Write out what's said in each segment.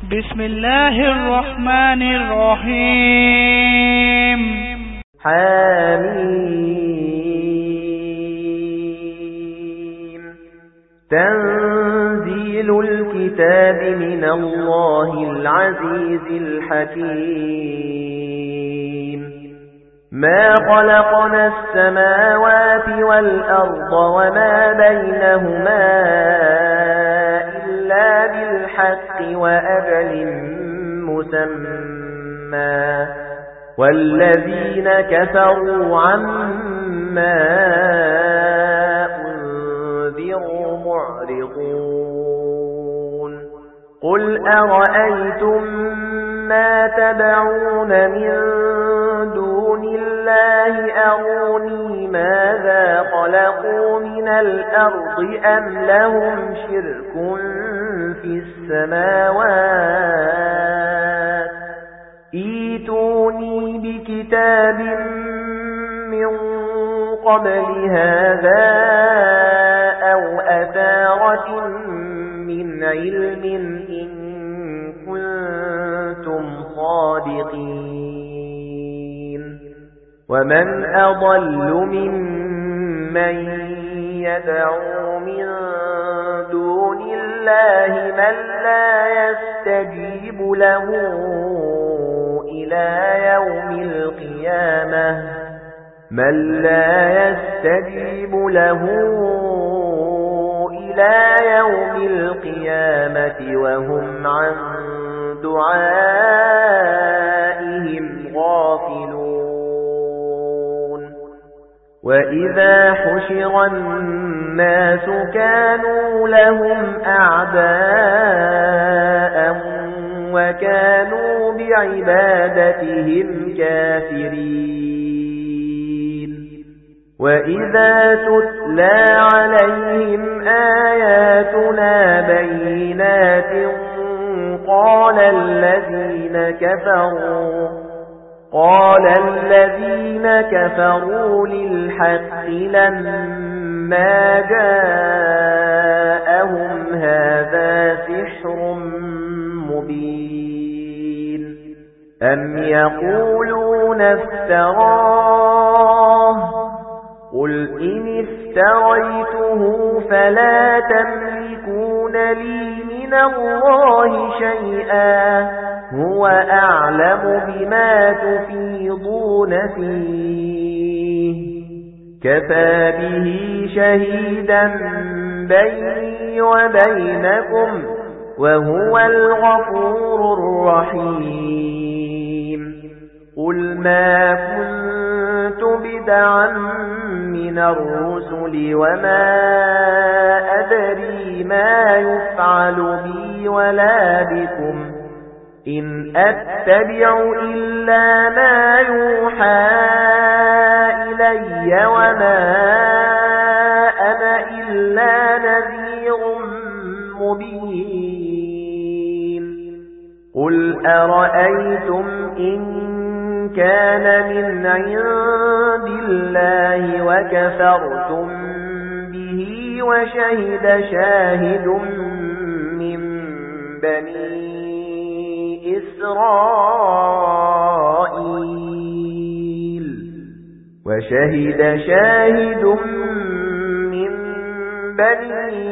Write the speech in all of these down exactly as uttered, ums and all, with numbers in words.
بسم الله الرحمن الرحيم. حميم. تنزيل الكتاب من الله العزيز الحكيم. ما خلقنا السماوات والأرض وما بينهما إلا بالحق وأجل مسمى والذين كفروا عما أنذروا معرضون. قل أرأيتم ما تدعون من دون الله أروني ماذا خلقوا من الأرض أم لهم شرك في السماوات ايتوني بكتاب من قبل هذا أو أثارة من علم إن كنتم صادقين. ومن أضل ممن يدعو من دون الله من لا يستجيب له إلى يوم القيامة من لا يستجيب له إلى يوم القيامة وهم عن دعائهم غافلون. وإذا حشر الناس كانوا لهم أعداء وكانوا بعبادتهم كافرين. وإذا تتلى عليهم آياتنا بينات قال الذين كفروا قال الذين كفروا للحق لما جاءهم هذا سحر مبين. أم يقولون افتراه قل إن افتريته فلا تملكون لي من الله شيئا هو أعلم بما تفيضون فيه كفى به شهيدا بيني وبينكم وهو الغفور الرحيم. قل ما كنت بدعا من الرسل وما أدري ما يفعل بي ولا بكم إن أتبع إلا ما يوحى إلي وما أنا إلا نذير مبين. قل أرأيتم إن كان من عند الله وكفرتم به وشهد شاهد من بني إسرائيل وشهد شاهد من بني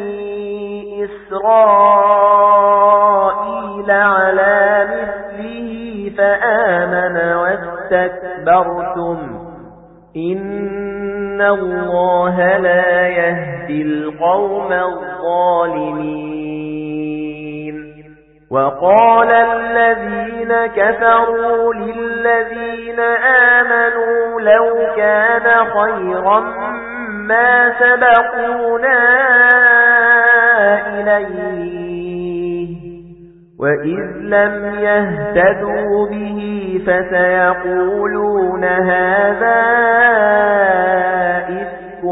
إسرائيل على مثله فآمن واستكبرتم إن الله لا يهدي القوم الظالمين. وقال الذين كفروا للذين آمنوا لو كان خيرا ما سبقونا إليه وإذ لم يهتدوا به فسيقولون هذا إفك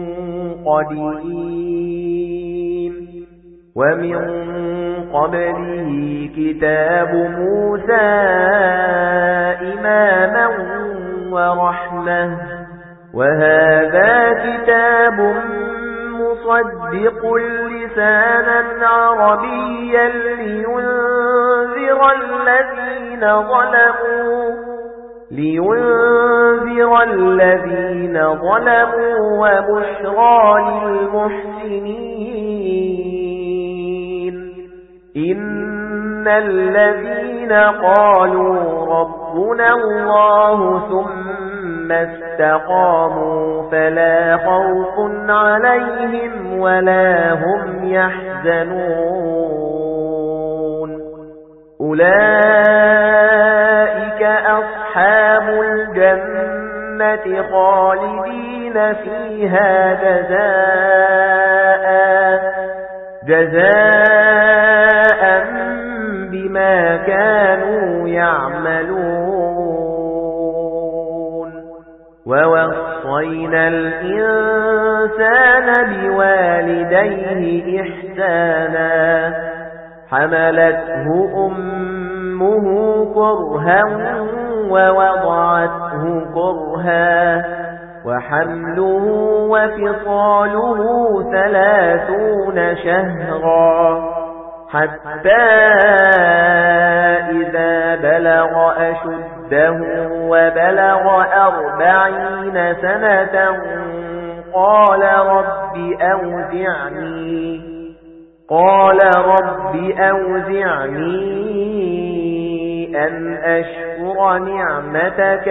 قديم. ومن قبله كتاب موسى إماما ورحمة وهذا كتاب مصدق لسانا عربيا لينذر لينذر الذين ظلموا لينذر الذين ظلموا وبشرى للمحسنين إن الذين قالوا ربنا الله ثم استقاموا فلا خوف عليهم ولا هم يحزنون أولئك أصحاب الجنة خالدين فيها جزاء جزاء بما كانوا يعملون ووصينا الإنسان بوالديه إحسانا حملته أمه كرها ووضعته كرها وحمله وفصاله ثلاثون شهرا حتى إذا بلغ أشده وبلغ أربعين سنة قال رب أوزعني قال رب أوزعني أن أشكر نعمتك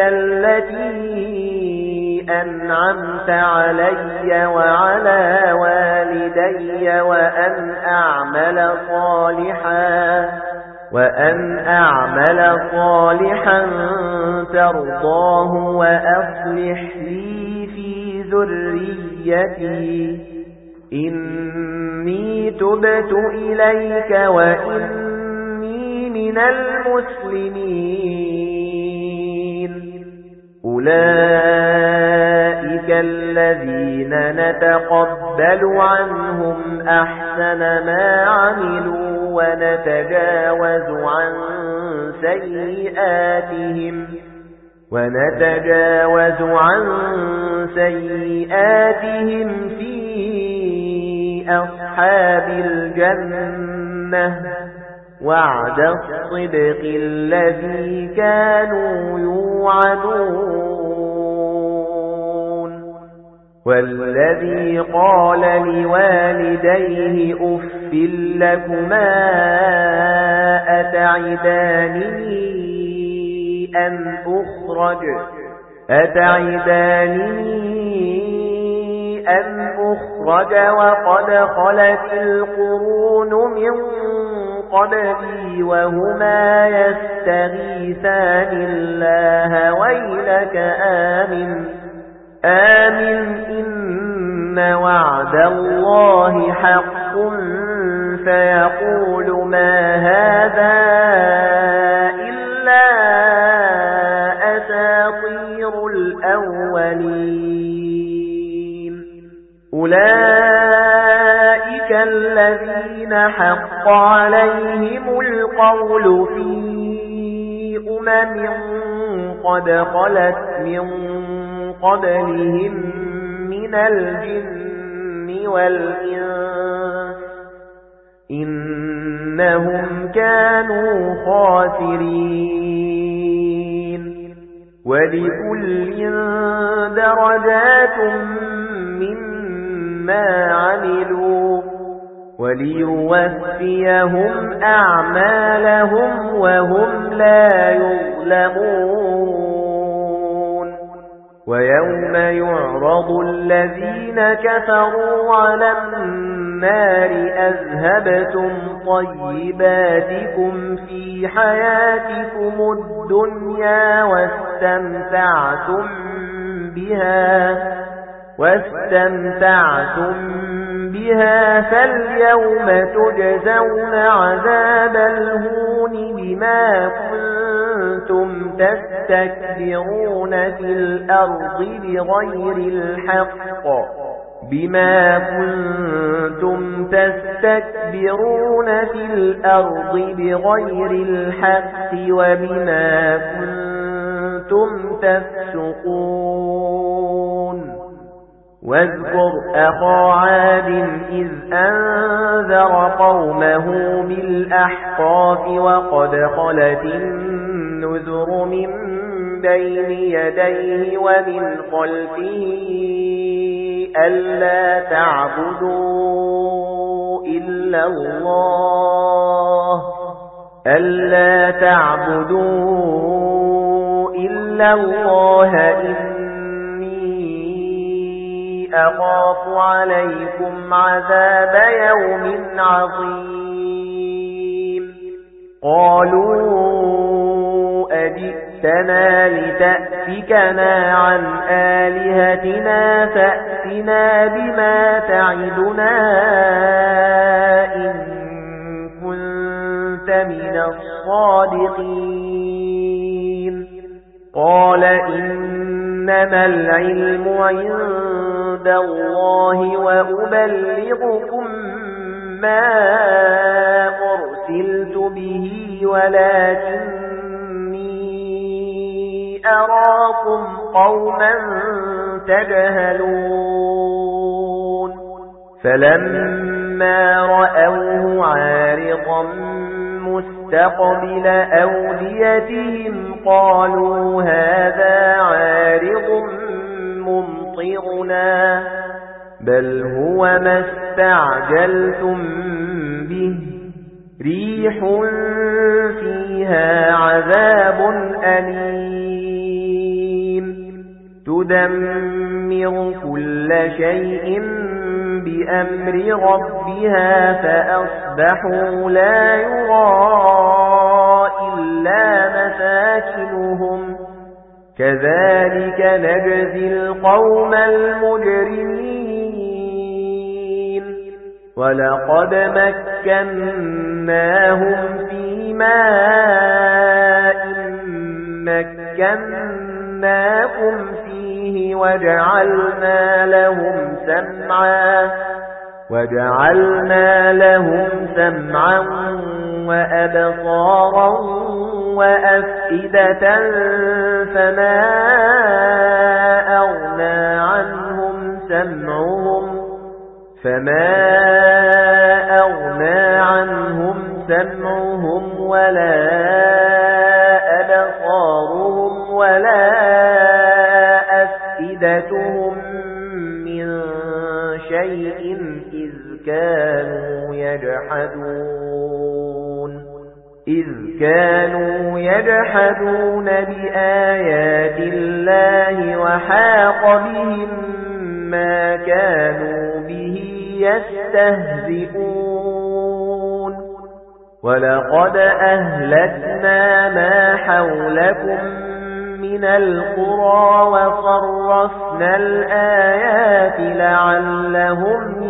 التي أنعمت علي وعلى والدي وأن أعمل صالحا وأن أعمل صالحا ترضاه وأصلح لي في ذريتي إني تبت إليك وإني من المسلمين أولئك الذين نتقبل عنهم أحسن ما عملوا ونتجاوز عن سيئاتهم ونتجاوز عن سيئاتهم في أصحاب الجنة وعد الصدق الذي كانوا يوعدون والذي قال لوالديه أف لكما أتعدانني أن أخرج أتعدانني أن أخرج وقد خلت القرون من قبلي وهما يستغيثان الله ويلك آمن آمن إن وعد الله حق فيقول ما هذا إلا أساطير الأولين أولئك الذين حق عليهم القول في أمم قد خلت من قبلهم من الجن والإنس إنهم كانوا خاسرين ولكل درجات مما عملوا وليوفيهم أعمالهم وهم لا يظلمون ويوم يعرض الذين كفروا على النار أذهبتم طيباتكم في حياتكم الدنيا واستمتعتم بها واستمتعتم بها فاليوم تجزون عذاب الهون بما كنتم تستكبرون في الأرض بغير الحق بما كنتم تستكبرون في الأرض بغير الحق وبما كنتم تفسقون واذكر أخا عاد إذ أنذر قومه بالأحقاف وقد خلت النذر من بين يديه ومن خلفه ألا تعبدوا إلا الله ألا تعبدوا إلا الله أخاف عليكم عذاب يوم عظيم قالوا أجئتنا لتأفكنا عن آلهتنا فأتنا بما تعدنا إن كنت من الصادقين قال إنما العلم عند الله وأبلغكم ما أرسلت به ولكني أراكم قوما تجهلون فلما رأوه عارضا مستقبل أوديتهم قالوا هذا عارض ممطرنا بل هو ما استعجلتم به ريح فيها عذاب أليم تدمر كل شيء بأمر ربها فأصبحوا لا يرى إلا مساكنهم كذلك نجزي القوم المجرمين ولقد مكناهم في ماء مكناكم فيه وجعلنا لهم سمعا وجعلنا لهم سمعا وأبصارا وأفئدة فما أغنى عنهم سمعهم فما أغنى عنهم سمعهم ولا أبصارهم ولا أفئدتهم من شيء إذ كانوا يجحدون إذ كانوا يجحدون بآيات الله وحاق بهم ما كانوا به يستهزئون ولقد أهلكنا ما حولكم من القرى وصرفنا الآيات لعلهم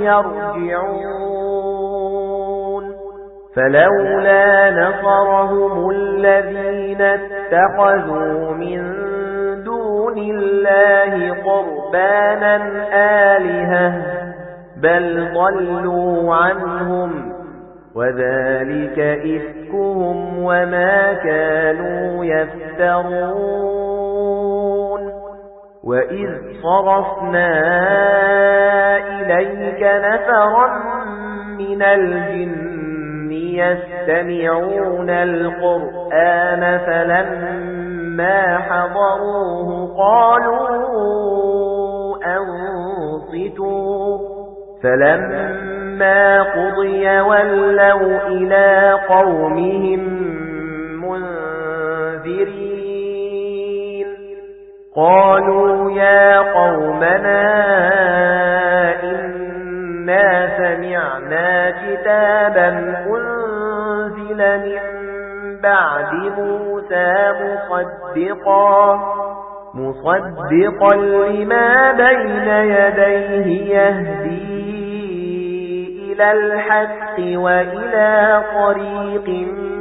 يرجعون فلولا نصرهم الذين اتخذوا من دون الله قربانا آلهة بل ضلوا عنهم وذلك إفكهم وما كانوا يفترون وإذ صرفنا إليك نفرا من الجن يستمعون القرآن فلما حضروه قالوا أنصتوا فلما قضي ولوا إلى قومهم منذرين قالوا يا قومنا إنا سمعنا كتابا أنزل من بعد موسى مصدقا مصدقا لما بين يديه يهدي إلى الحق وإلى طريق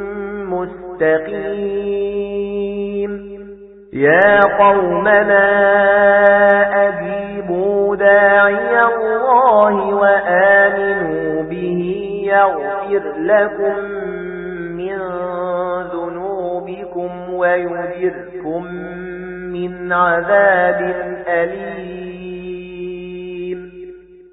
مستقيم يا قومنا أجيبوا داعي الله وآمنوا به يغفر لكم من ذنوبكم ويجركم من عذاب أليم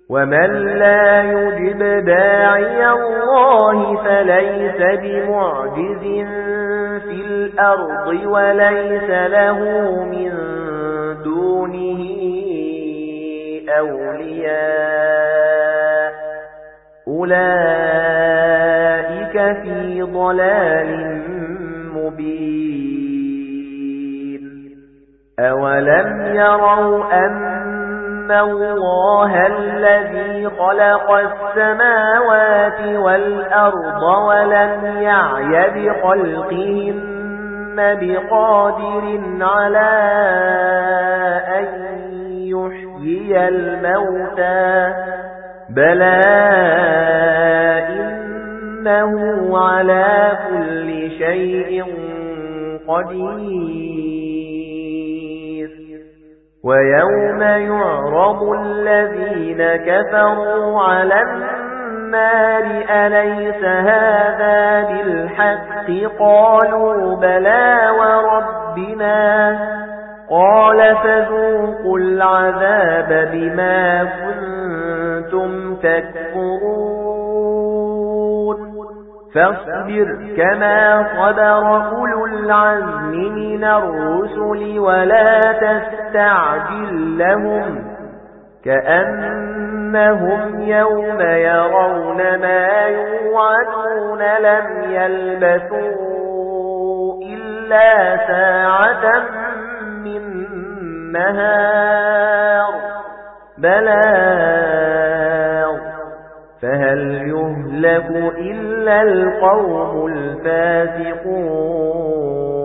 ومن لا يجب داعي الله فليس بمعجز في الأرض وليس له من دونه أولياء أولئك في ضلال مبين أولم يروا أن الله الذي خلق السماوات والأرض ولم يعي بخلقهن بقادر على أن يحيي الموتى بلى إنه على كل شيء قدير ويوم يعرض الذين كفروا على النار أليس هذا بالحق قالوا بلى وربنا قال فذوقوا العذاب بما كنتم تكفرون فاصبر كما صبر أولو العزم من الرسل ولا تستعجل لهم كأنهم يوم يرون ما يوعدون لم يلبثوا إلا ساعة من نهار بلاغ فهل يهلك إلا القوم الفاسقون